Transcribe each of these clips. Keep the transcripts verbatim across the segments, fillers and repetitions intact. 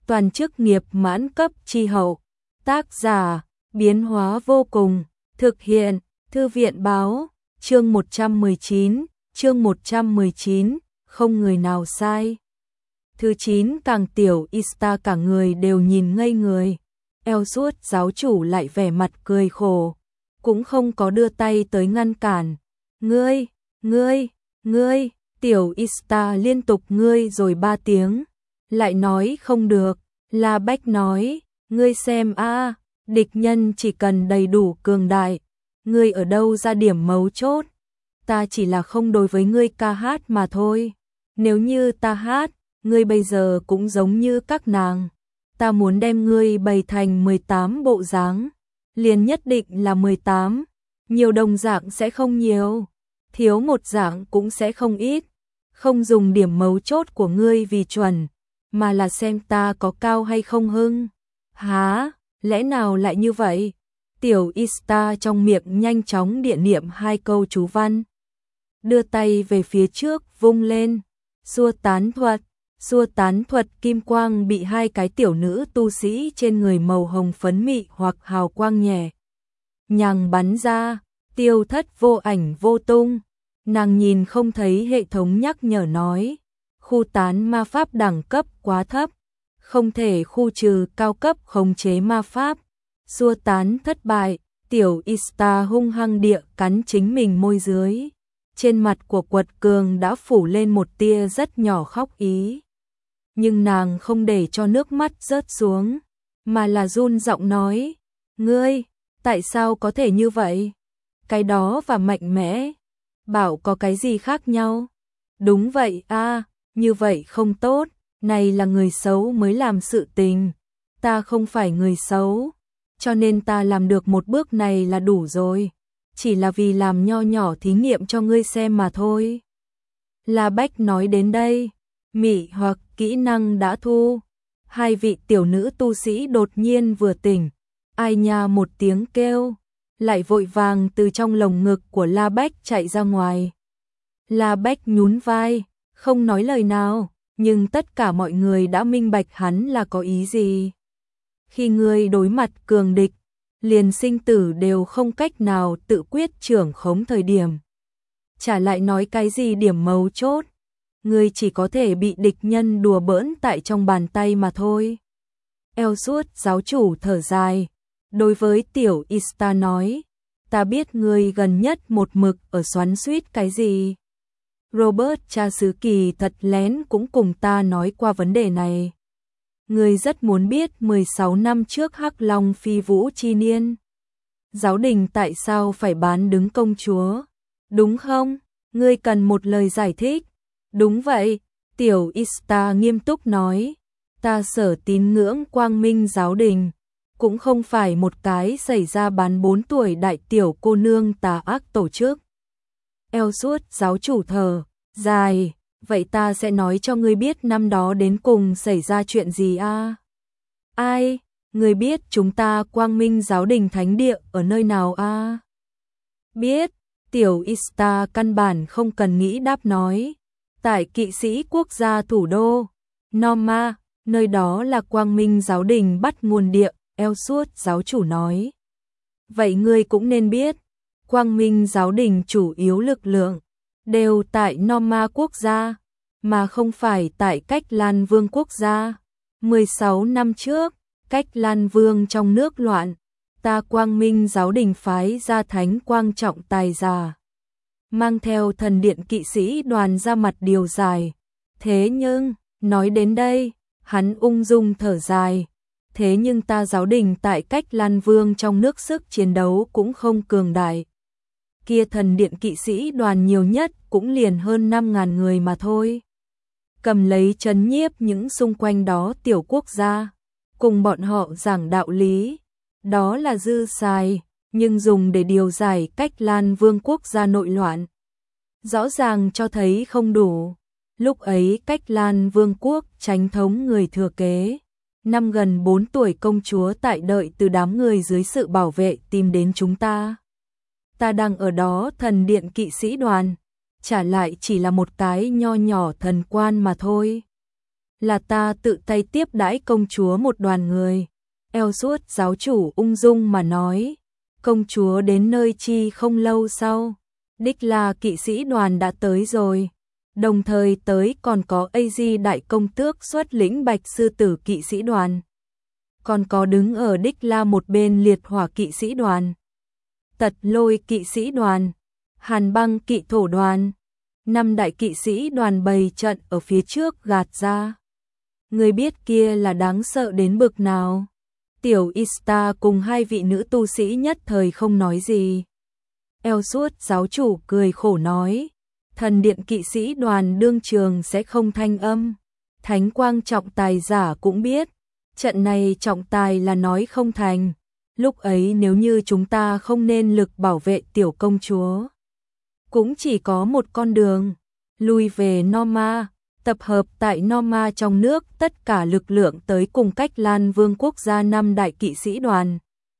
toàn chức nghiệp mãn cấp chi hậu. Tác giả, biến hóa vô cùng, thực hiện, thư viện báo, chương một trăm mười chín, chương một trăm mười chín, không người nào sai. Thứ chín càng tiểu Ista cả người đều nhìn ngây người, Elsuốt giáo chủ lại vẻ mặt cười khổ, cũng không có đưa tay tới ngăn cản. Ngươi, ngươi, ngươi, tiểu Ista liên tục ngươi rồi ba tiếng, lại nói không được, La Bách nói, ngươi xem a, địch nhân chỉ cần đầy đủ cường đại, ngươi ở đâu ra điểm mấu chốt, ta chỉ là không đối với ngươi ca hát mà thôi, nếu như ta hát, ngươi bây giờ cũng giống như các nàng, ta muốn đem ngươi bày thành mười tám bộ dáng, liền nhất định là mười tám, nhiều đồng dạng sẽ không nhiều, thiếu một dạng cũng sẽ không ít, không dùng điểm mấu chốt của ngươi vì chuẩn, mà là xem ta có cao hay không hưng. Hả, lẽ nào lại như vậy? Tiểu Ista trong miệng nhanh chóng địa niệm hai câu chú văn, đưa tay về phía trước vung lên, xua tán thuật, xua tán thuật kim quang bị hai cái tiểu nữ tu sĩ trên người màu hồng phấn mị hoặc hào quang nhẹ nhàng bắn ra, tiêu thất vô ảnh vô tung. Nàng nhìn không thấy hệ thống nhắc nhở nói, khu tán ma pháp đẳng cấp quá thấp, không thể khu trừ cao cấp khống chế ma pháp. Xua tán thất bại, tiểu Ista hung hăng địa cắn chính mình môi dưới. Trên mặt của Quật Cường đã phủ lên một tia rất nhỏ khóc ý. Nhưng nàng không để cho nước mắt rớt xuống, mà là run giọng nói, ngươi, tại sao có thể như vậy? Cái đó và mạnh mẽ, bảo có cái gì khác nhau? Đúng vậy a, như vậy không tốt, này là người xấu mới làm sự tình, ta không phải người xấu, cho nên ta làm được một bước này là đủ rồi, chỉ là vì làm nho nhỏ thí nghiệm cho ngươi xem mà thôi. La Bách nói đến đây, mị hoặc kỹ năng đã thu, hai vị tiểu nữ tu sĩ đột nhiên vừa tỉnh, ai nha một tiếng kêu, lại vội vàng từ trong lồng ngực của La Bách chạy ra ngoài. La Bách nhún vai, không nói lời nào, nhưng tất cả mọi người đã minh bạch hắn là có ý gì. Khi ngươi đối mặt cường địch, liền sinh tử đều không cách nào tự quyết trưởng khống thời điểm. Chả lại nói cái gì điểm mấu chốt, ngươi chỉ có thể bị địch nhân đùa bỡn tại trong bàn tay mà thôi. Elsuốt giáo chủ thở dài, đối với tiểu Ista nói, ta biết ngươi gần nhất một mực ở xoắn xuýt cái gì. Robert cha xứ kỳ thật lén cũng cùng ta nói qua vấn đề này. Ngươi rất muốn biết mười sáu năm trước Hắc Long phi vũ chi niên, giáo đình tại sao phải bán đứng công chúa, đúng không? Ngươi cần một lời giải thích. Đúng vậy, tiểu Ista nghiêm túc nói, ta sở tín ngưỡng Quang Minh giáo đình, cũng không phải một cái xảy ra bán bốn tuổi đại tiểu cô nương tà ác tổ chức. Elsuốt giáo chủ thở dài, vậy ta sẽ nói cho ngươi biết năm đó đến cùng xảy ra chuyện gì a? À? Ai, ngươi biết chúng ta Quang Minh giáo đình thánh địa ở nơi nào a? À? Biết, tiểu Ista căn bản không cần nghĩ đáp nói, tại kỵ sĩ quốc gia thủ đô Norma, nơi đó là Quang Minh giáo đình bắt nguồn địa. Elsuốt giáo chủ nói, vậy ngươi cũng nên biết, Quang Minh giáo đình chủ yếu lực lượng đều tại Norma quốc gia, mà không phải tại Cách Lan Vương quốc gia. mười sáu năm trước, Cách Lan Vương trong nước loạn, ta Quang Minh giáo đình phái ra thánh quang trọng tài giả, mang theo thần điện kỵ sĩ đoàn ra mặt điều giải. Thế nhưng, nói đến đây, hắn ung dung thở dài. Thế nhưng ta giáo đình tại Cách Lan Vương trong nước sức chiến đấu cũng không cường đại. Kia thần điện kỵ sĩ đoàn nhiều nhất cũng liền hơn năm ngàn người mà thôi. Cầm lấy trấn nhiếp những xung quanh đó tiểu quốc gia, cùng bọn họ giảng đạo lý, đó là dư xài, nhưng dùng để điều giải Cách Lan Vương quốc gia nội loạn, rõ ràng cho thấy không đủ. Lúc ấy Cách Lan Vương quốc chánh thống người thừa kế, năm gần bốn tuổi công chúa tại đợi từ đám người dưới sự bảo vệ tìm đến chúng ta. Ta đang ở đó thần điện kỵ sĩ đoàn, trả lại chỉ là một cái nho nhỏ thần quan mà thôi. là ta tự tay tiếp đãi công chúa một đoàn người. Ellsworth giáo chủ ung dung mà nói, công chúa đến nơi chi không lâu sau, đích là kỵ sĩ đoàn đã tới rồi. Đồng thời tới còn có a giê đại công tước xuất lĩnh Bạch Sư Tử kỵ sĩ đoàn. Còn có đứng ở đích la một bên liệt hỏa kỵ sĩ đoàn, Tật Lôi kỵ sĩ đoàn, Hàn Băng kỵ thổ đoàn. Năm đại kỵ sĩ đoàn bày trận ở phía trước gạt ra. Người biết kia là đáng sợ đến bực nào. Tiểu Ista cùng hai vị nữ tu sĩ nhất thời không nói gì. Ellsworth giáo chủ cười khổ nói, thần điện kỵ sĩ đoàn đương trường sẽ không thanh âm. Thánh quang trọng tài giả cũng biết, trận này trọng tài là nói không thành. Lúc ấy nếu như chúng ta không nên lực bảo vệ tiểu công chúa, cũng chỉ có một con đường, lui về Norma, tập hợp tại Norma trong nước tất cả lực lượng tới cùng Cách Lan Vương quốc gia năm đại kỵ sĩ đoàn.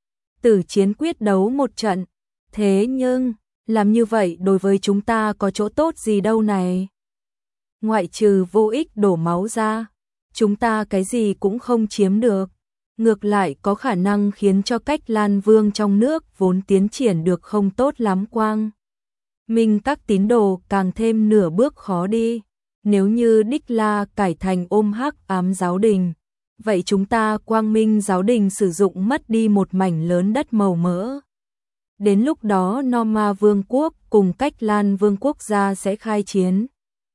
Tử chiến quyết đấu một trận, thế nhưng, làm như vậy đối với chúng ta có chỗ tốt gì đâu này? Ngoại trừ vô ích đổ máu ra, chúng ta cái gì cũng không chiếm được. Ngược lại có khả năng khiến cho Cách Lan Vương trong nước vốn tiến triển được không tốt lắm quang. Minh các tín đồ càng thêm nửa bước khó đi. Nếu như Đích La cải thành ôm hắc ám giáo đình, vậy chúng ta Quang Minh giáo đình sử dụng mất đi một mảnh lớn đất màu mỡ. Đến lúc đó Norma Vương quốc cùng Cách Lan Vương quốc gia sẽ khai chiến.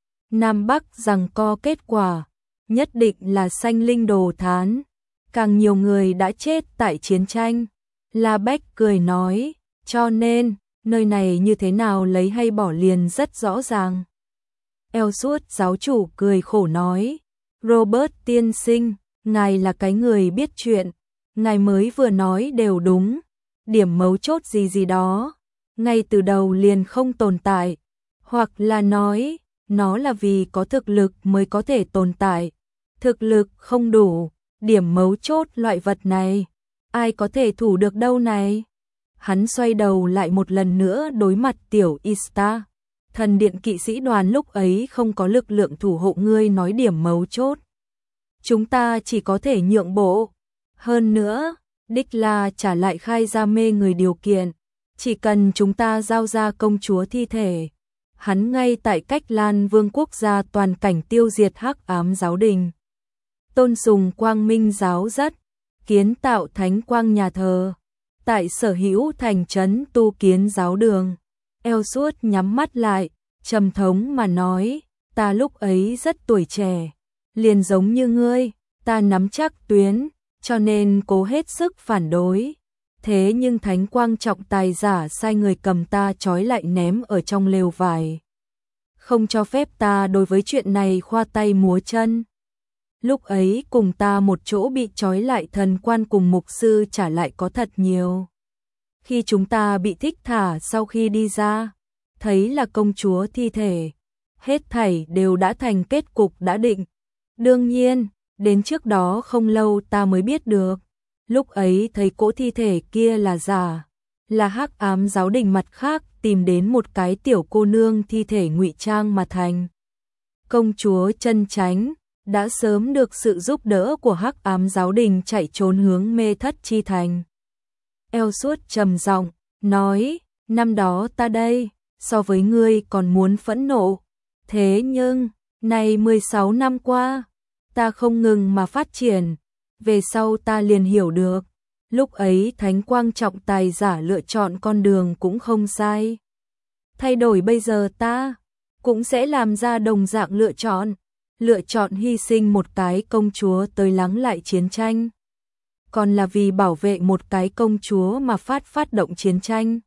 Nam Bắc giằng co kết quả, nhất định là sanh linh đồ thán. Càng nhiều người đã chết tại chiến tranh. La Bách cười nói, cho nên, nơi này như thế nào lấy hay bỏ liền rất rõ ràng. Ellsworth giáo chủ cười khổ nói, Robert tiên sinh, ngài là cái người biết chuyện, ngài mới vừa nói đều đúng, điểm mấu chốt gì gì đó, ngay từ đầu liền không tồn tại, hoặc là nói, nó là vì có thực lực mới có thể tồn tại, thực lực không đủ, điểm mấu chốt loại vật này, ai có thể thủ được đâu này. Hắn xoay đầu lại một lần nữa đối mặt tiểu Ista. Thần điện kỵ sĩ đoàn lúc ấy không có lực lượng thủ hộ ngươi nói điểm mấu chốt. Chúng ta chỉ có thể nhượng bộ. Hơn nữa, Đích La trả lại khai ra mê người điều kiện. Chỉ cần chúng ta giao ra công chúa thi thể. Hắn ngay tại Cách Lan Vương quốc gia toàn cảnh tiêu diệt hắc ám giáo đình. Tôn sùng quang minh giáo dắt. Kiến tạo thánh quang nhà thờ. Tại sở hữu thành trấn tu kiến giáo đường. Ellsworth nhắm mắt lại, trầm thống mà nói, ta lúc ấy rất tuổi trẻ, liền giống như ngươi, ta nắm chắc tuyến, cho nên cố hết sức phản đối. Thế nhưng thánh quang trọng tài giả sai người cầm ta trói lại ném ở trong lều vải. Không cho phép ta đối với chuyện này khoa tay múa chân. Lúc ấy cùng ta một chỗ bị trói lại thần quan cùng mục sư trả lại có thật nhiều. Khi chúng ta bị thích thả sau khi đi ra, thấy là công chúa thi thể, hết thảy đều đã thành kết cục đã định. Đương nhiên, đến trước đó không lâu ta mới biết được, lúc ấy thấy cỗ thi thể kia là giả, là hắc ám giáo đình mặt khác tìm đến một cái tiểu cô nương thi thể ngụy trang mà thành. Công chúa chân chánh đã sớm được sự giúp đỡ của hắc ám giáo đình chạy trốn hướng Mê Thất chi thành. Ellsworth trầm giọng nói, năm đó ta đây, so với ngươi còn muốn phẫn nộ. Thế nhưng, này mười sáu năm qua, ta không ngừng mà phát triển. Về sau ta liền hiểu được, lúc ấy thánh quang trọng tài giả lựa chọn con đường cũng không sai. Thay đổi bây giờ ta, cũng sẽ làm ra đồng dạng lựa chọn. Lựa chọn hy sinh một cái công chúa tới lắng lại chiến tranh. Còn là vì bảo vệ một cái công chúa mà phát phát động chiến tranh.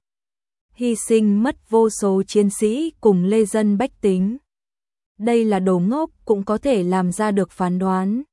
Hy sinh mất vô số chiến sĩ cùng lê dân bách tính. Đây là đồ ngốc cũng có thể làm ra được phán đoán.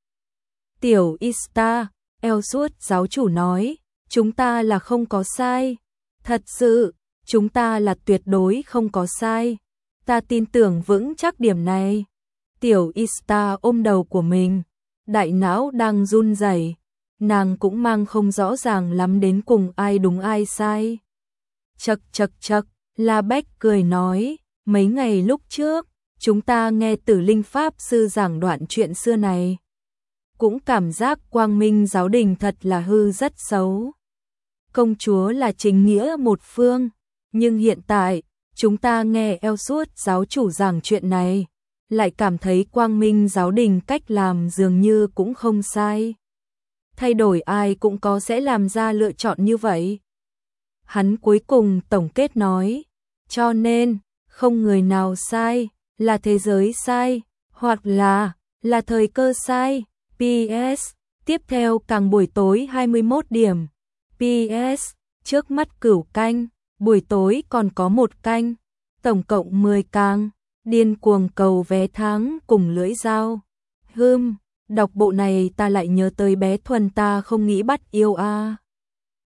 Tiểu Ista, Ellsworth giáo chủ nói, chúng ta là không có sai. Thật sự, chúng ta là tuyệt đối không có sai. Ta tin tưởng vững chắc điểm này. Tiểu Ista ôm đầu của mình, đại não đang run rẩy, nàng cũng mang không rõ ràng lắm đến cùng ai đúng ai sai. Chậc chậc chậc, La Bách cười nói, mấy ngày lúc trước, chúng ta nghe Tử Linh Pháp Sư giảng đoạn chuyện xưa này, cũng cảm giác Quang Minh giáo đình thật là hư rất xấu. Công chúa là chính nghĩa một phương, nhưng hiện tại, chúng ta nghe eo suốt giáo chủ giảng chuyện này, lại cảm thấy Quang Minh giáo đình cách làm dường như cũng không sai. Thay đổi ai cũng có sẽ làm ra lựa chọn như vậy. Hắn cuối cùng tổng kết nói, cho nên, không người nào sai, là thế giới sai, hoặc là, là thời cơ sai. pê ét, tiếp theo càng buổi tối hai mươi mốt điểm. pê ét, trước mắt cửu canh, buổi tối còn có một canh, tổng cộng mười càng, điên cuồng cầu vé tháng cùng lưỡi dao. Hưm, đọc bộ này ta lại nhớ tới bé Thuần ta không nghĩ bắt yêu a. À.